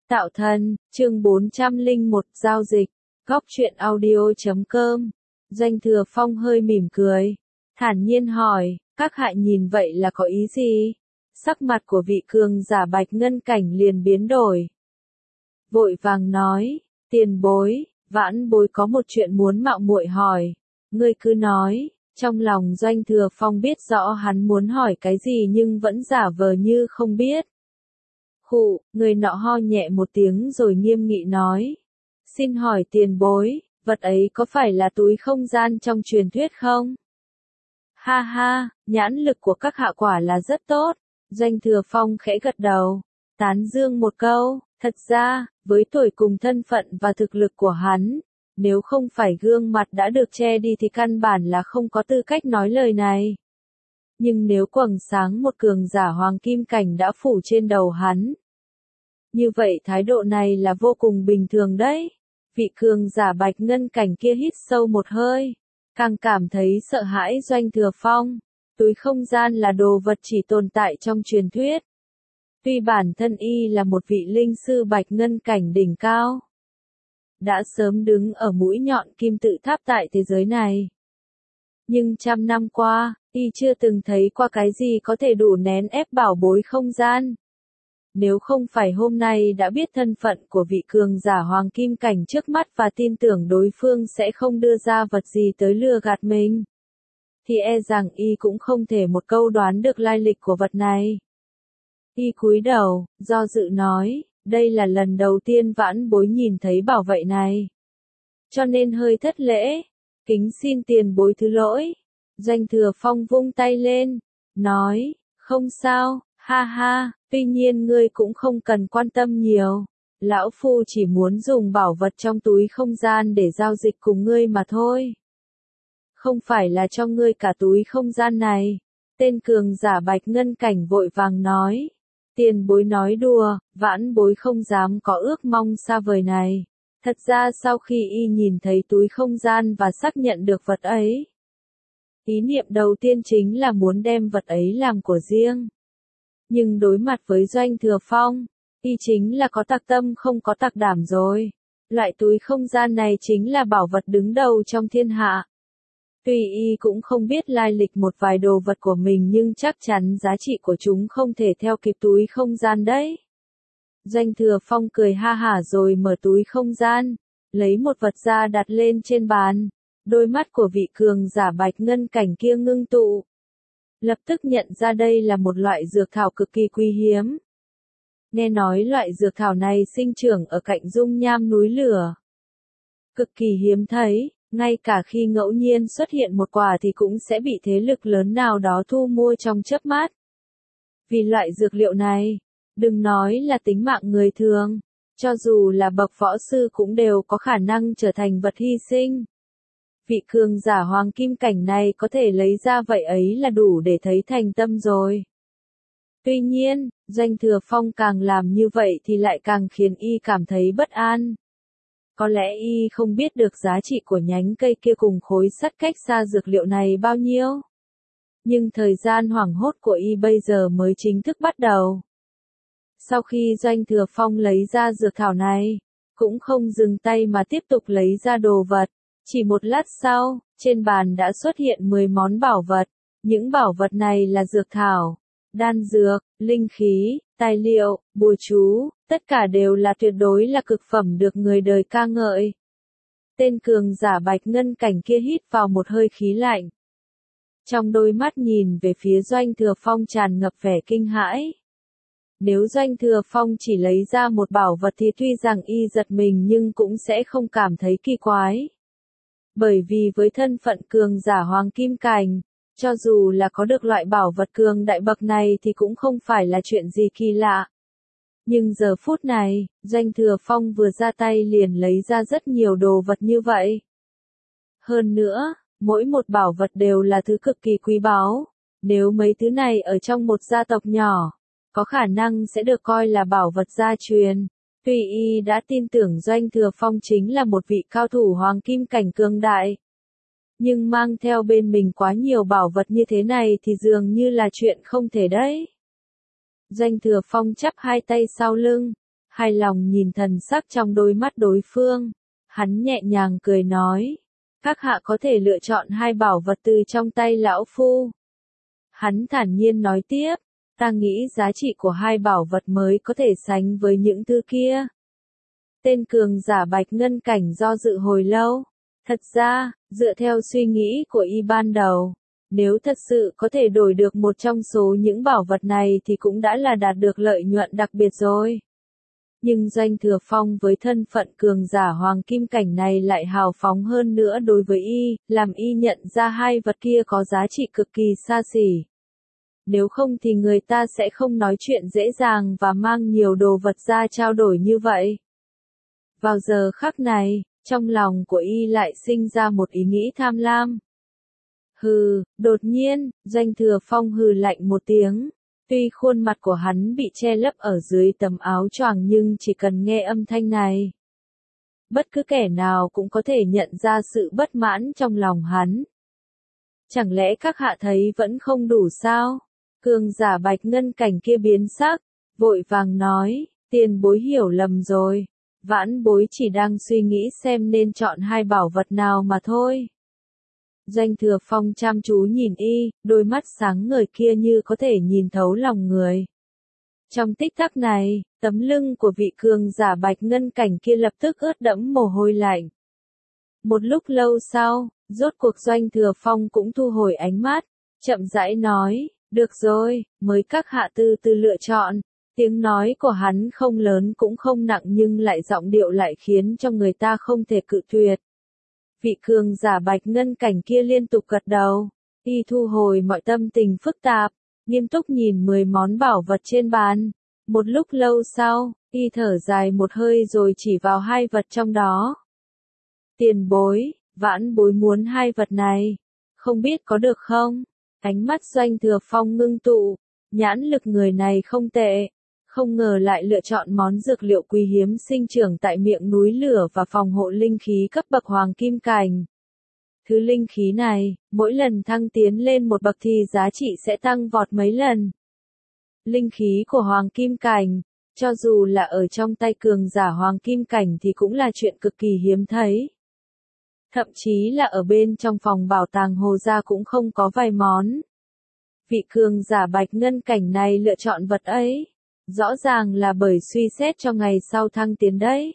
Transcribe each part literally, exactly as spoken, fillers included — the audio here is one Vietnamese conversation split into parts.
Tạo thần, chương bốn trăm lẻ một, giao dịch, góc truyện audio chấm com. Doanh Thừa Phong hơi mỉm cười, thản nhiên hỏi, các hạ nhìn vậy là có ý gì? Sắc mặt của vị cường giả Bạch Ngân Cảnh liền biến đổi. Vội vàng nói, tiền bối, vãn bối có một chuyện muốn mạo muội hỏi, ngươi cứ nói. Trong lòng Doanh Thừa Phong biết rõ hắn muốn hỏi cái gì nhưng vẫn giả vờ như không biết. Khụ, người nọ ho nhẹ một tiếng rồi nghiêm nghị nói. Xin hỏi tiền bối, vật ấy có phải là túi không gian trong truyền thuyết không? Ha ha, nhãn lực của các hạ quả là rất tốt. Doanh Thừa Phong khẽ gật đầu, tán dương một câu. Thật ra, với tuổi cùng thân phận và thực lực của hắn, nếu không phải gương mặt đã được che đi thì căn bản là không có tư cách nói lời này. Nhưng nếu quầng sáng một cường giả hoàng kim cảnh đã phủ trên đầu hắn, như vậy thái độ này là vô cùng bình thường đấy. Vị cường giả Bạch Ngân Cảnh kia hít sâu một hơi, càng cảm thấy sợ hãi Doanh Thừa Phong. Túi không gian là đồ vật chỉ tồn tại trong truyền thuyết. Tuy bản thân y là một vị linh sư Bạch Ngân Cảnh đỉnh cao, đã sớm đứng ở mũi nhọn kim tự tháp tại thế giới này, nhưng trăm năm qua, y chưa từng thấy qua cái gì có thể đủ nén ép bảo bối không gian. Nếu không phải hôm nay đã biết thân phận của vị cường giả hoàng kim cảnh trước mắt và tin tưởng đối phương sẽ không đưa ra vật gì tới lừa gạt mình, thì e rằng y cũng không thể một câu đoán được lai lịch của vật này. Y cúi đầu, do dự nói, đây là lần đầu tiên vãn bối nhìn thấy bảo vậy này, cho nên hơi thất lễ, kính xin tiền bối thứ lỗi. Doanh Thừa Phong vung tay lên, nói, không sao, ha ha, tuy nhiên ngươi cũng không cần quan tâm nhiều. Lão Phu chỉ muốn dùng bảo vật trong túi không gian để giao dịch cùng ngươi mà thôi. Không phải là cho ngươi cả túi không gian này. Tên cường giả Bạch Ngân Cảnh vội vàng nói. Tiền bối nói đùa, vãn bối không dám có ước mong xa vời này. Thật ra sau khi y nhìn thấy túi không gian và xác nhận được vật ấy, ý niệm đầu tiên chính là muốn đem vật ấy làm của riêng. Nhưng đối mặt với Doanh Thừa Phong, y chính là có tặc tâm không có tặc đảm rồi. Loại túi không gian này chính là bảo vật đứng đầu trong thiên hạ. Tuy y cũng không biết lai lịch một vài đồ vật của mình nhưng chắc chắn giá trị của chúng không thể theo kịp túi không gian đấy. Doanh Thừa Phong cười ha hả rồi mở túi không gian, lấy một vật ra đặt lên trên bàn. Đôi mắt của vị cường giả Bạch Ngân Cảnh kia ngưng tụ. Lập tức nhận ra đây là một loại dược thảo cực kỳ quý hiếm. Nghe nói loại dược thảo này sinh trưởng ở cạnh dung nham núi lửa. Cực kỳ hiếm thấy, ngay cả khi ngẫu nhiên xuất hiện một quả thì cũng sẽ bị thế lực lớn nào đó thu mua trong chớp mắt. Vì loại dược liệu này, đừng nói là tính mạng người thường, cho dù là bậc võ sư cũng đều có khả năng trở thành vật hy sinh. Vị cường giả hoàng kim cảnh này có thể lấy ra vậy ấy là đủ để thấy thành tâm rồi. Tuy nhiên, Doanh Thừa Phong càng làm như vậy thì lại càng khiến y cảm thấy bất an. Có lẽ y không biết được giá trị của nhánh cây kia cùng khối sắt cách xa dược liệu này bao nhiêu. Nhưng thời gian hoảng hốt của y bây giờ mới chính thức bắt đầu. Sau khi Doanh Thừa Phong lấy ra dược thảo này, cũng không dừng tay mà tiếp tục lấy ra đồ vật. Chỉ một lát sau, trên bàn đã xuất hiện mười món bảo vật. Những bảo vật này là dược thảo, đan dược, linh khí, tài liệu, bùa chú, tất cả đều là tuyệt đối là cực phẩm được người đời ca ngợi. Tên cường giả Bạch Ngân Cảnh kia hít vào một hơi khí lạnh. Trong đôi mắt nhìn về phía Doanh Thừa Phong tràn ngập vẻ kinh hãi. Nếu Doanh Thừa Phong chỉ lấy ra một bảo vật thì tuy rằng y giật mình nhưng cũng sẽ không cảm thấy kỳ quái. Bởi vì với thân phận cường giả hoàng kim cảnh, cho dù là có được loại bảo vật cường đại bậc này thì cũng không phải là chuyện gì kỳ lạ. Nhưng giờ phút này, Doanh Thừa Phong vừa ra tay liền lấy ra rất nhiều đồ vật như vậy. Hơn nữa, mỗi một bảo vật đều là thứ cực kỳ quý báu. Nếu mấy thứ này ở trong một gia tộc nhỏ, có khả năng sẽ được coi là bảo vật gia truyền. Tuy y đã tin tưởng Doanh Thừa Phong chính là một vị cao thủ hoàng kim cảnh cường đại, nhưng mang theo bên mình quá nhiều bảo vật như thế này thì dường như là chuyện không thể đấy. Doanh Thừa Phong chắp hai tay sau lưng, hài lòng nhìn thần sắc trong đôi mắt đối phương. Hắn nhẹ nhàng cười nói, các hạ có thể lựa chọn hai bảo vật từ trong tay lão phu. Hắn thản nhiên nói tiếp, ta nghĩ giá trị của hai bảo vật mới có thể sánh với những thứ kia. Tên cường giả bạch ngân cảnh do dự hồi lâu. Thật ra, dựa theo suy nghĩ của y ban đầu, nếu thật sự có thể đổi được một trong số những bảo vật này thì cũng đã là đạt được lợi nhuận đặc biệt rồi. Nhưng Doanh Thừa Phong với thân phận cường giả hoàng kim cảnh này lại hào phóng hơn nữa đối với y, làm y nhận ra hai vật kia có giá trị cực kỳ xa xỉ. Nếu không thì người ta sẽ không nói chuyện dễ dàng và mang nhiều đồ vật ra trao đổi như vậy. Vào giờ khắc này, trong lòng của y lại sinh ra một ý nghĩ tham lam. Hừ, đột nhiên, Doanh Thừa Phong hừ lạnh một tiếng. Tuy khuôn mặt của hắn bị che lấp ở dưới tấm áo choàng nhưng chỉ cần nghe âm thanh này, bất cứ kẻ nào cũng có thể nhận ra sự bất mãn trong lòng hắn. Chẳng lẽ các hạ thấy vẫn không đủ sao? Cường giả bạch ngân cảnh kia biến sắc, vội vàng nói, tiền bối hiểu lầm rồi. Vãn bối chỉ đang suy nghĩ xem nên chọn hai bảo vật nào mà thôi. Doanh Thừa Phong chăm chú nhìn y, đôi mắt sáng ngời kia như có thể nhìn thấu lòng người. Trong tích tắc này, tấm lưng của vị cường giả bạch ngân cảnh kia lập tức ướt đẫm mồ hôi lạnh. Một lúc lâu sau, rốt cuộc Doanh Thừa Phong cũng thu hồi ánh mắt, chậm rãi nói, được rồi, mới các hạ từ từ lựa chọn. Tiếng nói của hắn không lớn cũng không nặng nhưng lại giọng điệu lại khiến cho người ta không thể cự tuyệt. Vị cường giả bạch ngân cảnh kia liên tục gật đầu, y thu hồi mọi tâm tình phức tạp, nghiêm túc nhìn mười món bảo vật trên bàn. Một lúc lâu sau, y thở dài một hơi rồi chỉ vào hai vật trong đó. Tiền bối, vãn bối muốn hai vật này, không biết có được không? Ánh mắt Doanh Thừa Phong ngưng tụ, nhãn lực người này không tệ. Không ngờ lại lựa chọn món dược liệu quý hiếm sinh trưởng tại miệng núi lửa và phòng hộ linh khí cấp bậc hoàng kim cảnh. Thứ linh khí này, mỗi lần thăng tiến lên một bậc thì giá trị sẽ tăng vọt mấy lần. Linh khí của hoàng kim cảnh, cho dù là ở trong tay cường giả hoàng kim cảnh thì cũng là chuyện cực kỳ hiếm thấy. Thậm chí là ở bên trong phòng bảo tàng Hồ Gia cũng không có vài món. Vị cường giả bạch ngân cảnh này lựa chọn vật ấy. Rõ ràng là bởi suy xét cho ngày sau thăng tiến đấy.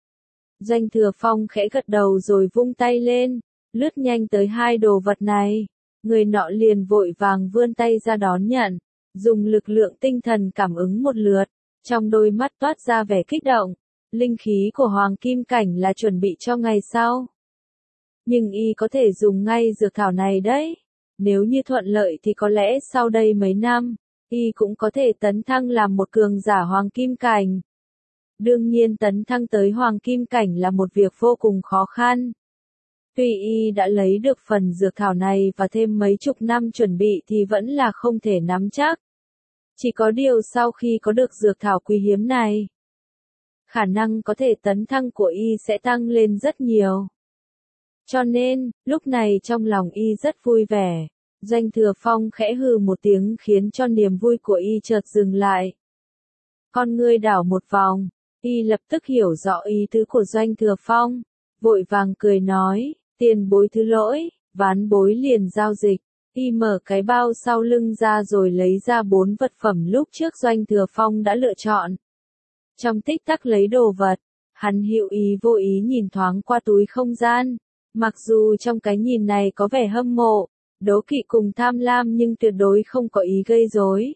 Doanh Thừa Phong khẽ gật đầu rồi vung tay lên, lướt nhanh tới hai đồ vật này. Người nọ liền vội vàng vươn tay ra đón nhận, dùng lực lượng tinh thần cảm ứng một lượt, trong đôi mắt toát ra vẻ kích động. Linh khí của hoàng kim cảnh là chuẩn bị cho ngày sau. Nhưng y có thể dùng ngay dược thảo này đấy. Nếu như thuận lợi thì có lẽ sau đây mấy năm, y cũng có thể tấn thăng làm một cường giả hoàng kim cảnh. Đương nhiên tấn thăng tới hoàng kim cảnh là một việc vô cùng khó khăn. Tuy y đã lấy được phần dược thảo này và thêm mấy chục năm chuẩn bị thì vẫn là không thể nắm chắc. Chỉ có điều sau khi có được dược thảo quý hiếm này, khả năng có thể tấn thăng của y sẽ tăng lên rất nhiều. Cho nên, lúc này trong lòng y rất vui vẻ. Doanh Thừa Phong khẽ hừ một tiếng khiến cho niềm vui của y chợt dừng lại. Con ngươi đảo một vòng, y lập tức hiểu rõ ý tứ của Doanh Thừa Phong, vội vàng cười nói, tiền bối thứ lỗi, ván bối liền giao dịch. Y mở cái bao sau lưng ra rồi lấy ra bốn vật phẩm lúc trước Doanh Thừa Phong đã lựa chọn. Trong tích tắc lấy đồ vật, hắn hữu ý vô ý nhìn thoáng qua túi không gian, mặc dù trong cái nhìn này có vẻ hâm mộ, đố kỵ cùng tham lam nhưng tuyệt đối không có ý gây rối.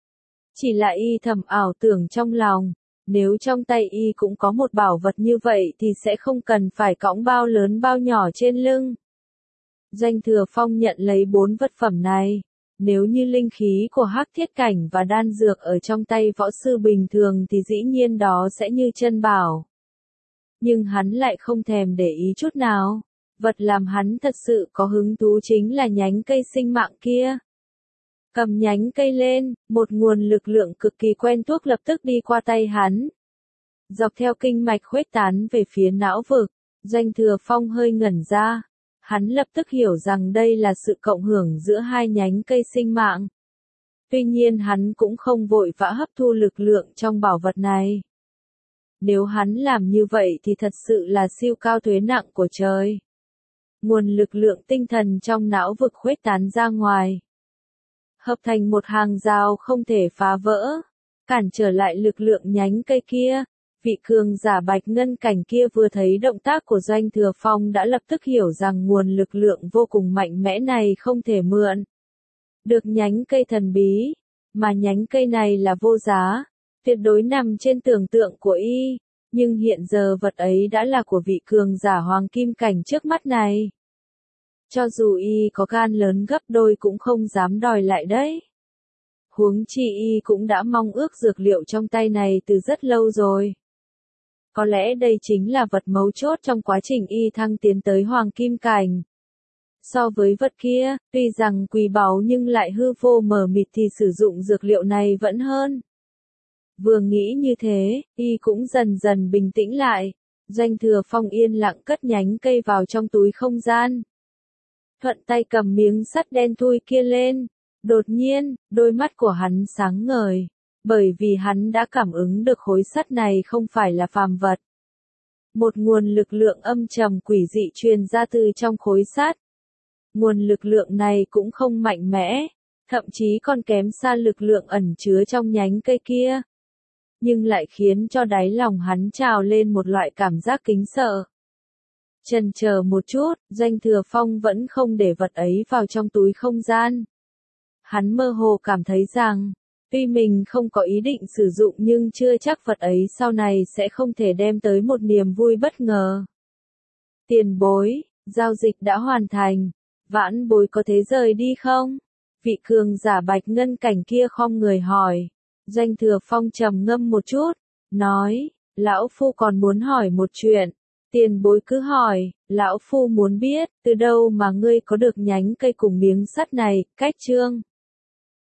Chỉ là y thầm ảo tưởng trong lòng, nếu trong tay y cũng có một bảo vật như vậy thì sẽ không cần phải cõng bao lớn bao nhỏ trên lưng. Doanh Thừa Phong nhận lấy bốn vật phẩm này, nếu như linh khí của hắc thiết cảnh và đan dược ở trong tay võ sư bình thường thì dĩ nhiên đó sẽ như chân bảo. Nhưng hắn lại không thèm để ý chút nào. Vật làm hắn thật sự có hứng thú chính là nhánh cây sinh mạng kia. Cầm nhánh cây lên, một nguồn lực lượng cực kỳ quen thuộc lập tức đi qua tay hắn. Dọc theo kinh mạch khuếch tán về phía não vực, Doanh Thừa Phong hơi ngẩn ra. Hắn lập tức hiểu rằng đây là sự cộng hưởng giữa hai nhánh cây sinh mạng. Tuy nhiên hắn cũng không vội vã hấp thu lực lượng trong bảo vật này. Nếu hắn làm như vậy thì thật sự là siêu cao thuế nặng của trời. Nguồn lực lượng tinh thần trong não vực khuếch tán ra ngoài, hợp thành một hàng rào không thể phá vỡ, cản trở lại lực lượng nhánh cây kia. Vị cường giả bạch ngân cảnh kia vừa thấy động tác của Doanh Thừa Phong đã lập tức hiểu rằng nguồn lực lượng vô cùng mạnh mẽ này không thể mượn được nhánh cây thần bí, mà nhánh cây này là vô giá, tuyệt đối nằm trên tưởng tượng của y, nhưng hiện giờ vật ấy đã là của vị cường giả hoàng kim cảnh trước mắt này. Cho dù y có gan lớn gấp đôi cũng không dám đòi lại đấy. Huống chi y cũng đã mong ước dược liệu trong tay này từ rất lâu rồi. Có lẽ đây chính là vật mấu chốt trong quá trình y thăng tiến tới hoàng kim cảnh. So với vật kia, tuy rằng quý báu nhưng lại hư vô mờ mịt thì sử dụng dược liệu này vẫn hơn. Vừa nghĩ như thế, y cũng dần dần bình tĩnh lại. Doanh Thừa Phong yên lặng cất nhánh cây vào trong túi không gian. Thuận tay cầm miếng sắt đen thui kia lên. Đột nhiên, đôi mắt của hắn sáng ngời, bởi vì hắn đã cảm ứng được khối sắt này không phải là phàm vật. Một nguồn lực lượng âm trầm quỷ dị truyền ra từ trong khối sắt. Nguồn lực lượng này cũng không mạnh mẽ, thậm chí còn kém xa lực lượng ẩn chứa trong nhánh cây kia. Nhưng lại khiến cho đáy lòng hắn trào lên một loại cảm giác kính sợ. Chần chờ một chút, Doanh Thừa Phong vẫn không để vật ấy vào trong túi không gian. Hắn mơ hồ cảm thấy rằng, tuy mình không có ý định sử dụng nhưng chưa chắc vật ấy sau này sẽ không thể đem tới một niềm vui bất ngờ. Tiền bối, giao dịch đã hoàn thành, vãn bối có thể rời đi không? Vị cường giả bạch ngân cảnh kia khom người hỏi. Doanh Thừa Phong trầm ngâm một chút, nói, lão phu còn muốn hỏi một chuyện. Tiền bối cứ hỏi, lão phu muốn biết, từ đâu mà ngươi có được nhánh cây cùng miếng sắt này, cách chương.